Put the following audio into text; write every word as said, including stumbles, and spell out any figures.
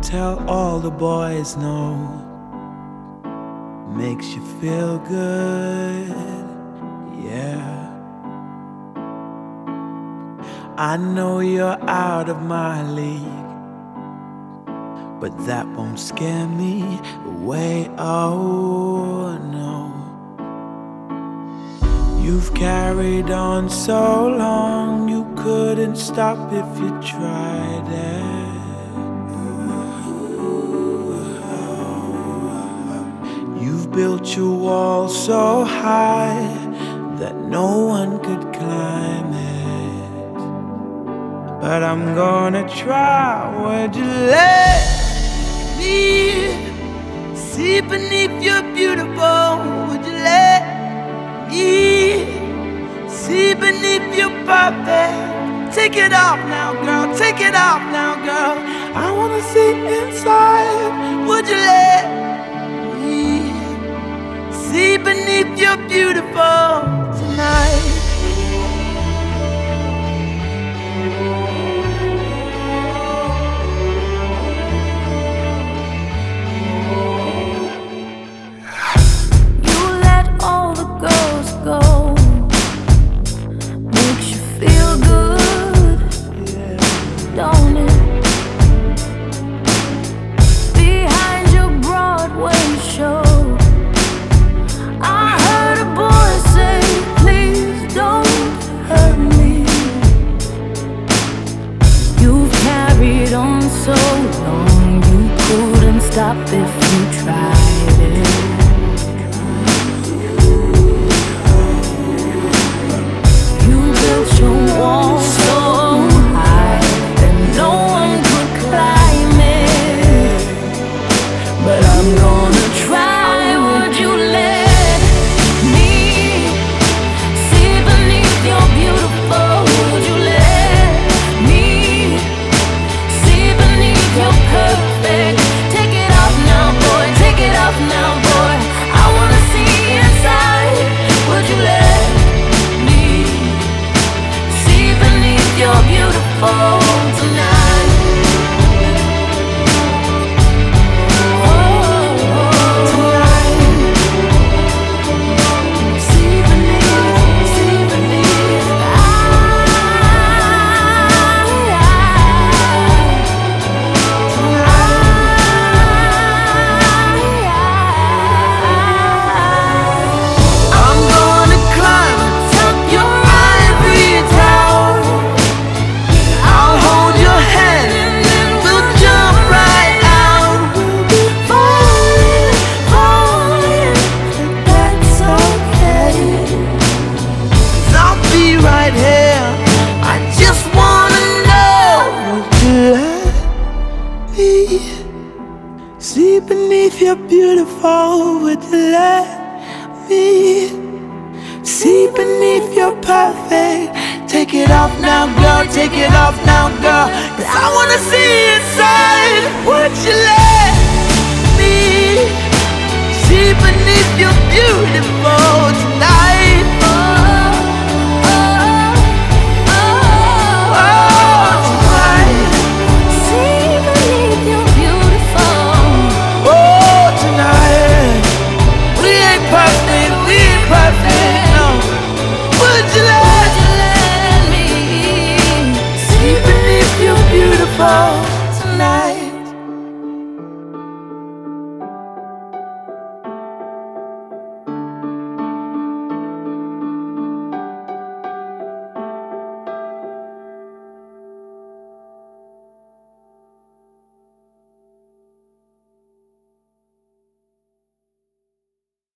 tell all the boys no. Makes you feel good, yeah. I know you're out of my league, but that won't scare me away, oh no. You've carried on so long, you couldn't stop if you tried it. You've built your wall so high that no one could climb it. But I'm gonna try. Would you let me see beneath your beautiful? Would you let me see beneath your perfect? Take it off now, girl, take it off now, girl. I wanna see inside. Would you let me see beneath your beautiful tonight? So long you couldn't stop if you tried it. You built your wall so high that no one could climb it. But I'm gonna try. Would you let me see beneath your beautiful? Would you let me see beneath your perfect? Take it off now, boy, take it off now, boy. I wanna see inside. Would you let me see beneath your beautiful tonight? Oh, oh, tonight. See beneath, see beneath. I'm gonna climb atop your ivory tower. I'll hold your hand and then we'll jump right out. We'll be falling, falling, but that's okay. 'Cause I'll be right here. I just wanna know. Would you let me see beneath your beautiful? Would you let me see beneath your perfect? Take it off now, girl, take it off now, girl. 'Cause I wanna see inside. Would you let